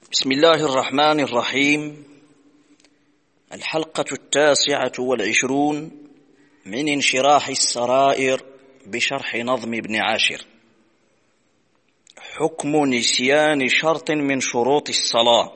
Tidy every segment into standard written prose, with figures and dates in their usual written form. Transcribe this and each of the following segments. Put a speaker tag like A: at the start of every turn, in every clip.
A: بسم الله الرحمن الرحيم. الحلقة 29 من انشراح السرائر بشرح نظم ابن عاشر. حكم نسيان شرط من شروط الصلاة.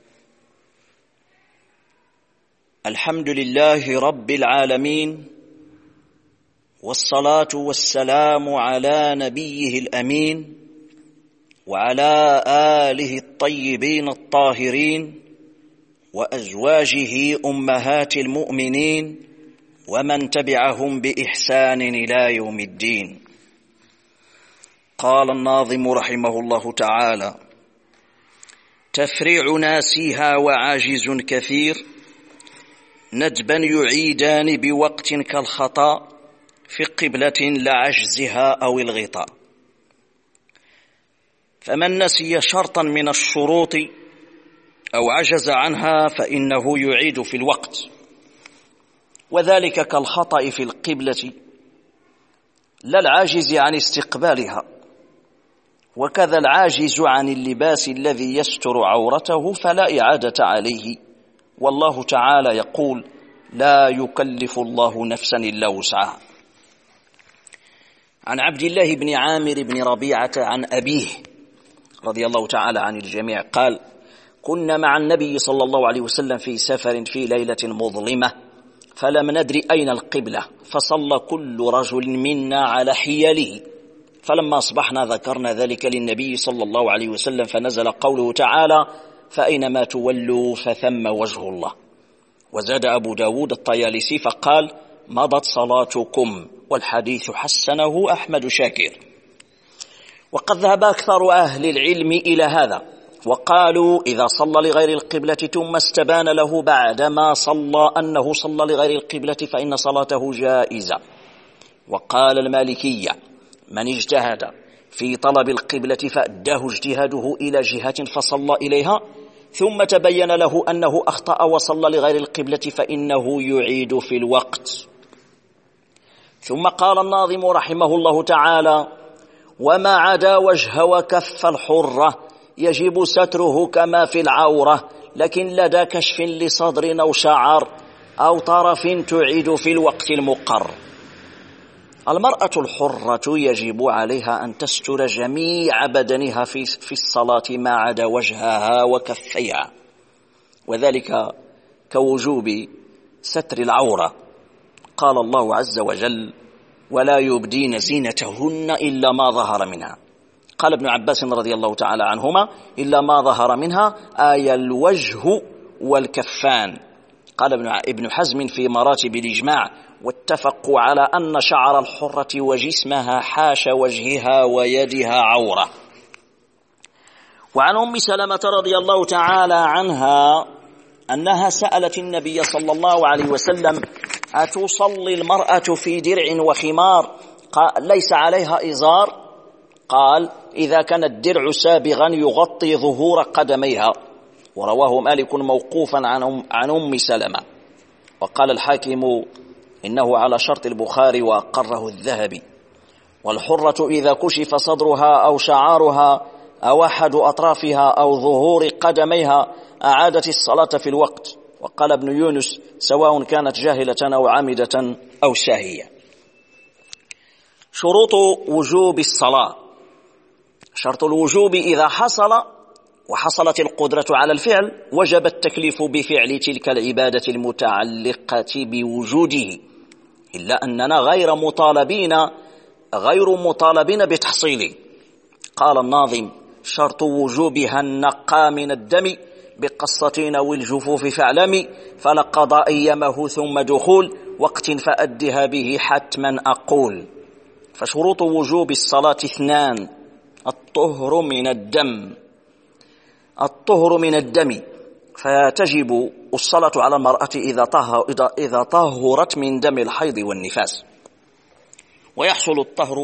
A: الحمد لله رب العالمين، والصلاة والسلام على نبيه الأمين وعلى آله الطيبين الطاهرين وأزواجه أمهات المؤمنين ومن تبعهم بإحسان إلى يوم الدين. قال الناظم رحمه الله تعالى: تفريع ناسيها وعاجز كثير، ندبا يعيدان بوقت كالخطأ، في قبلة لعجزها أو الغطاء. فمن نسي شرطا من الشروط أو عجز عنها فإنه يعيد في الوقت، وذلك كالخطأ في القبلة لا العاجز عن استقبالها، وكذا العاجز عن اللباس الذي يستر عورته فلا إعادة عليه، والله تعالى يقول: لا يكلف الله نفسا إلا وسعها. عن عبد الله بن عامر بن ربيعة عن أبيه رضي الله تعالى عن الجميع قال: كنا مع النبي صلى الله عليه وسلم في سفر في ليلة مظلمة، فلم ندر أين القبلة، فصلى كل رجل منا على حياله، فلما أصبحنا ذكرنا ذلك للنبي صلى الله عليه وسلم، فنزل قوله تعالى: فأينما تولوا فثم وجه الله. وزاد أبو داود الطيالسي فقال: مضت صلاتكم، والحديث حسنه أحمد شاكر. وقد ذهب أكثر أهل العلم إلى هذا، وقالوا إذا صلى لغير القبلة ثم استبان له بعدما صلى أنه صلى لغير القبلة فإن صلاته جائزة. وقال المالكية: من اجتهد في طلب القبلة فأداه اجتهاده إلى جهة فصلى إليها، ثم تبين له أنه أخطأ وصلى لغير القبلة فإنه يعيد في الوقت. ثم قال الناظم رحمه الله تعالى: وما عدا وجه وكف الحرة يجب ستره كما في العورة، لكن لدى كشف لصدر أو شعر أو طرف تعيد في الوقت المقر. المرأة الحرة يجب عليها أن تستر جميع بدنها في الصلاة ما عدا وجهها وكفيها، وذلك كوجوب ستر العورة. قال الله عز وجل: ولا يبدين زينتهن إلا ما ظهر منها. قال ابن عباس رضي الله تعالى عنهما: إلا ما ظهر منها آي الوجه والكفان. قال ابن حزم في مراتب الإجماع: واتفقوا على أن شعر الحرة وجسمها حاش وجهها ويدها عورة. وعن أم سلمة رضي الله تعالى عنها أنها سألت النبي صلى الله عليه وسلم: أتصلي المرأة في درع وخمار ليس عليها إزار؟ قال: إذا كان الدرع سابغا يغطي ظهور قدميها. ورواه مالك موقوفا عن أم سلمة. وقال الحاكم: إنه على شرط البخاري وأقره الذهبي. والحرة إذا كشف صدرها أو شعارها أو أحد أطرافها أو ظهور قدميها أعادت الصلاة في الوقت. وقال ابن يونس: سواء كانت جاهلة أو عامدة أو ساهية. شروط وجوب الصلاة: شرط الوجوب إذا حصل وحصلت القدرة على الفعل وجب التكليف بفعل تلك العبادة المتعلقة بوجوده، إلا أننا غير مطالبين بتحصيله. قال الناظم: شرط وجوبها النقى من الدم بقصة أو الجفوف فاعلمي، فلقضى أيامه ثم دخول وقت فأدها به حتما أقول. فشروط وجوب الصلاة 2: الطهر من الدم، فتجب الصلاة على المرأة إذا طهرت من دم الحيض والنفاس. ويحصل الطهر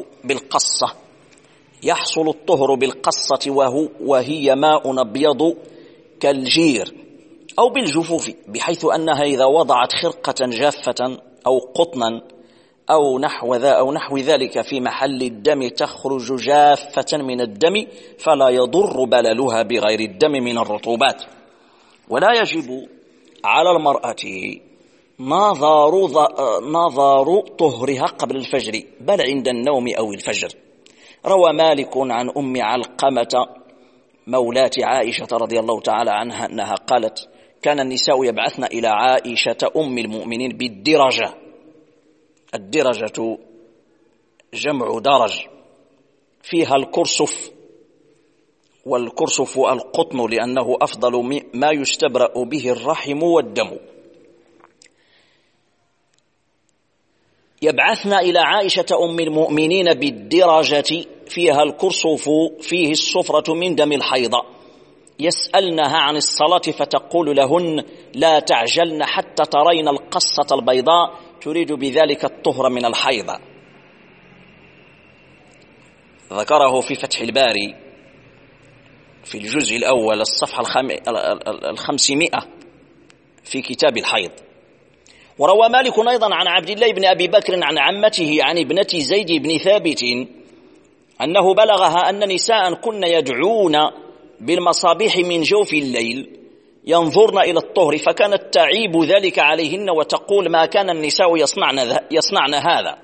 A: بالقصة وهي ماء أبيض كالجير، أو بالجفوف، بحيث أنها إذا وضعت خرقة جافة أو قطنا أو نحو ذلك في محل الدم تخرج جافة من الدم فلا يضر بللها بغير الدم من الرطوبات. ولا يجب على المرأة نظر طهرها قبل الفجر بل عند النوم أو الفجر. روى مالك عن أم علقمة مولاة عائشة رضي الله تعالى عنها أنها قالت: كان النساء يبعثن إلى عائشة أم المؤمنين بالدرجة. الدرجة جمع درج، فيها الكرسف، والكرسف القطن لأنه أفضل ما يستبرأ به الرحم والدم. يبعثن إلى عائشة أم المؤمنين بالدرجة فيها الكرسف فيه الصفرة من دم الحيض، يسألنها عن الصلاة فتقول لهن: لا تعجلن حتى ترين القصة البيضاء، تريد بذلك الطهر من الحيض. ذكره في فتح الباري في الجزء الأول الصفحة 500 في كتاب الحيض. وروى مالك أيضا عن عبد الله بن أبي بكر عن عمته عن ابنة زيد بن ثابت أنه بلغها أن نساء كن يدعون بالمصابيح من جوف الليل ينظرن إلى الطهر، فكانت تعيب ذلك عليهن وتقول: ما كان النساء يصنعن هذا.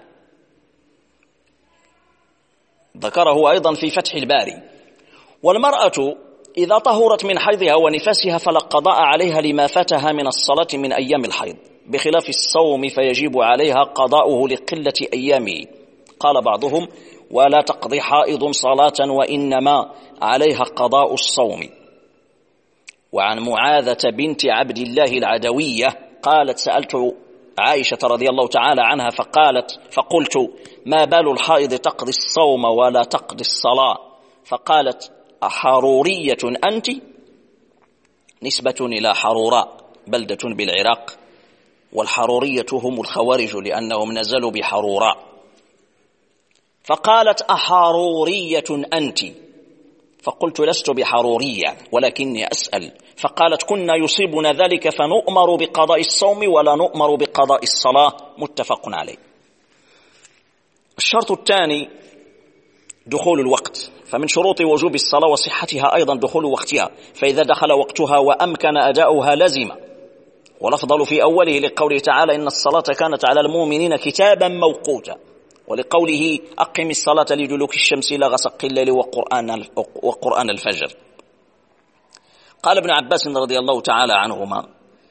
A: ذكره أيضا في فتح الباري. والمرأة إذا طهرت من حيضها ونفاسها فلا قضاء عليها لما فاتها من الصلاة من أيام الحيض، بخلاف الصوم فيجب عليها قضاؤه لقلة أيامه. قال بعضهم: ولا تقضي حائض صلاة وإنما عليها قضاء الصوم. وعن معاذة بنت عبد الله العدوية قالت: سألت عائشة رضي الله تعالى عنها فقلت: ما بال الحائض تقضي الصوم ولا تقضي الصلاة؟ فقالت: أحرورية أنت؟ نسبة إلى حروراء بلدة بالعراق، والحرورية هم الخوارج لأنهم نزلوا بحروراء. فقالت: أحرورية أنت؟ فقلت: لست بحرورية ولكني أسأل. فقالت: كنا يصيبنا ذلك فنؤمر بقضاء الصوم ولا نؤمر بقضاء الصلاة. متفق عليه. الشرط الثاني دخول الوقت، فمن شروط وجوب الصلاة وصحتها أيضا دخول وقتها، فإذا دخل وقتها وأمكن أداؤها لزم، والأفضل في أوله لقوله تعالى: إن الصلاة كانت على المؤمنين كتابا موقوتا، ولقوله: أقم الصلاة لدلوك الشمس إلى غسق الليل وقرآن الفجر. قال ابن عباس رضي الله تعالى عنهما: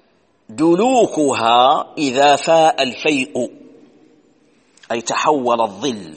A: دلوكها إذا فاء الفيء، أي تحول الظل.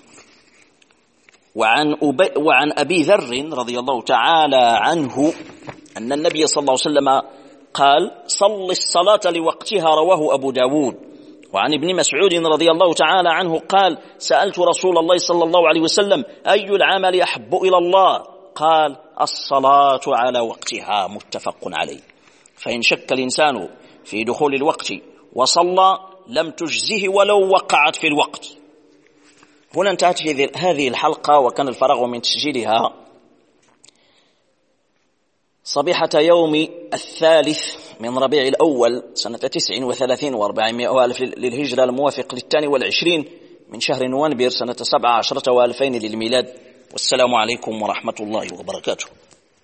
A: وعن أبي ذر رضي الله تعالى عنه أن النبي صلى الله عليه وسلم قال: صل الصلاة لوقتها، رواه أبو داود. وعن ابن مسعود رضي الله تعالى عنه قال: سألت رسول الله صلى الله عليه وسلم: أي العمل أحب إلى الله؟ قال: الصلاة على وقتها. متفق عليه. فإن شك الإنسان في دخول الوقت وصلى لم تجزه ولو وقعت في الوقت. هنا انتهت هذه الحلقة، وكان الفراغ من تسجيلها صبيحة يوم 3 من ربيع الأول سنة 39 و400 ألف للهجرة، الموافق 22 من شهر نوفمبر سنة 17 و2000 للميلاد. والسلام عليكم ورحمة الله وبركاته.